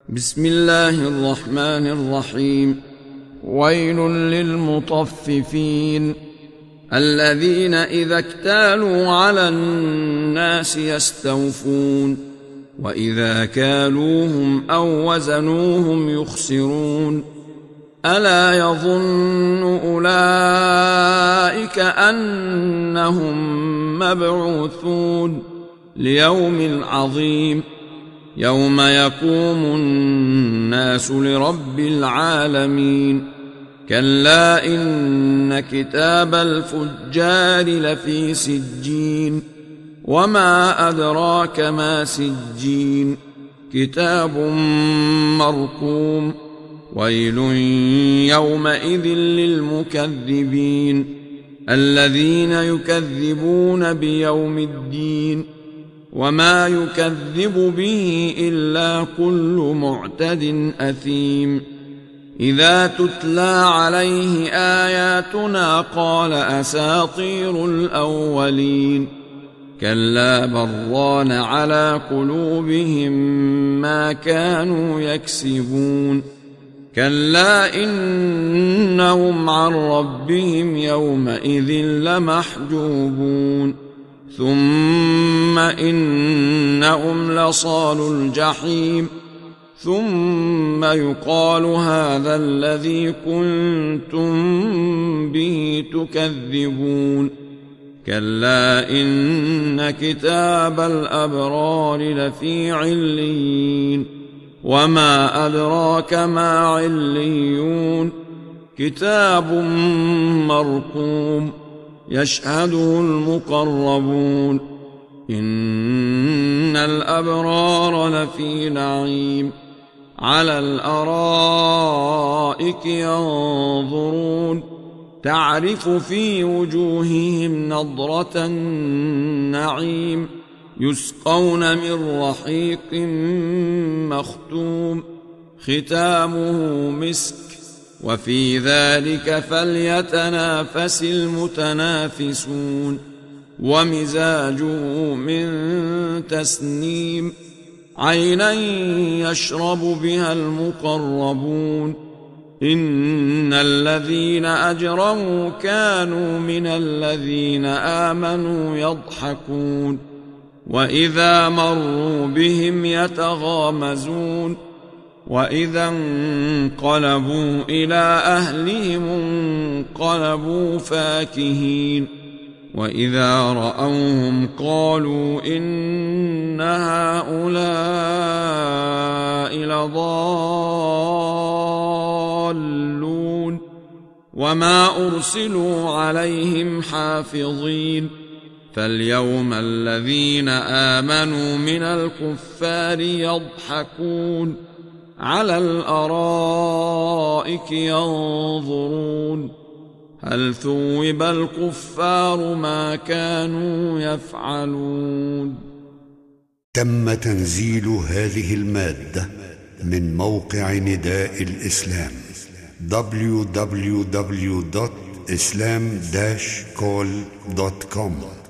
بسم الله الرحمن الرحيم. ويل للمطففين الذين إذا اكتالوا على الناس يستوفون وإذا كالوهم أو وزنوهم يخسرون. ألا يظن أولئك أنهم مبعوثون ليوم عظيم يوم يقوم الناس لرب العالمين. كلا إن كتاب الفجار لفي سجين وما أدراك ما سجين كتاب مرقوم. ويل يومئذ للمكذبين الذين يكذبون بيوم الدين وما يكذب به إلا كل معتد أثيم. إذا تتلى عليه آياتنا قال أساطير الأولين. كلا بران على قلوبهم ما كانوا يكسبون. كلا إنهم عن ربهم يومئذ لمحجوبون. ثم إنهم لصالوا الجحيم ثم يقال هذا الذي كنتم به تكذبون. كلا إن كتاب الأبرار لفي عليين وما أدراك ما عليون كتاب مرقوم يشهده المقربون. إن الأبرار لفي نعيم على الأرائك ينظرون تعرف في وجوههم نضرة النعيم يسقون من رحيق مختوم ختامه مسك وفي ذلك فليتنافس المتنافسون. ومزاجه من تسنيم عينا يشرب بها المقربون. إن الذين أجرموا كانوا من الذين آمنوا يضحكون وإذا مروا بهم يتغامزون. وإذا انقلبوا إلى أهلهم انقلبوا فاكهين. وإذا رأوهم قالوا إن هؤلاء لضالون وما أرسلوا عليهم حافظين. فاليوم الذين آمنوا من الكفار يضحكون على الأرائك ينظرون هل ثوب الكفار ما كانوا يفعلون. تم تنزيل هذه المادة من موقع نداء الإسلام www.islam-call.com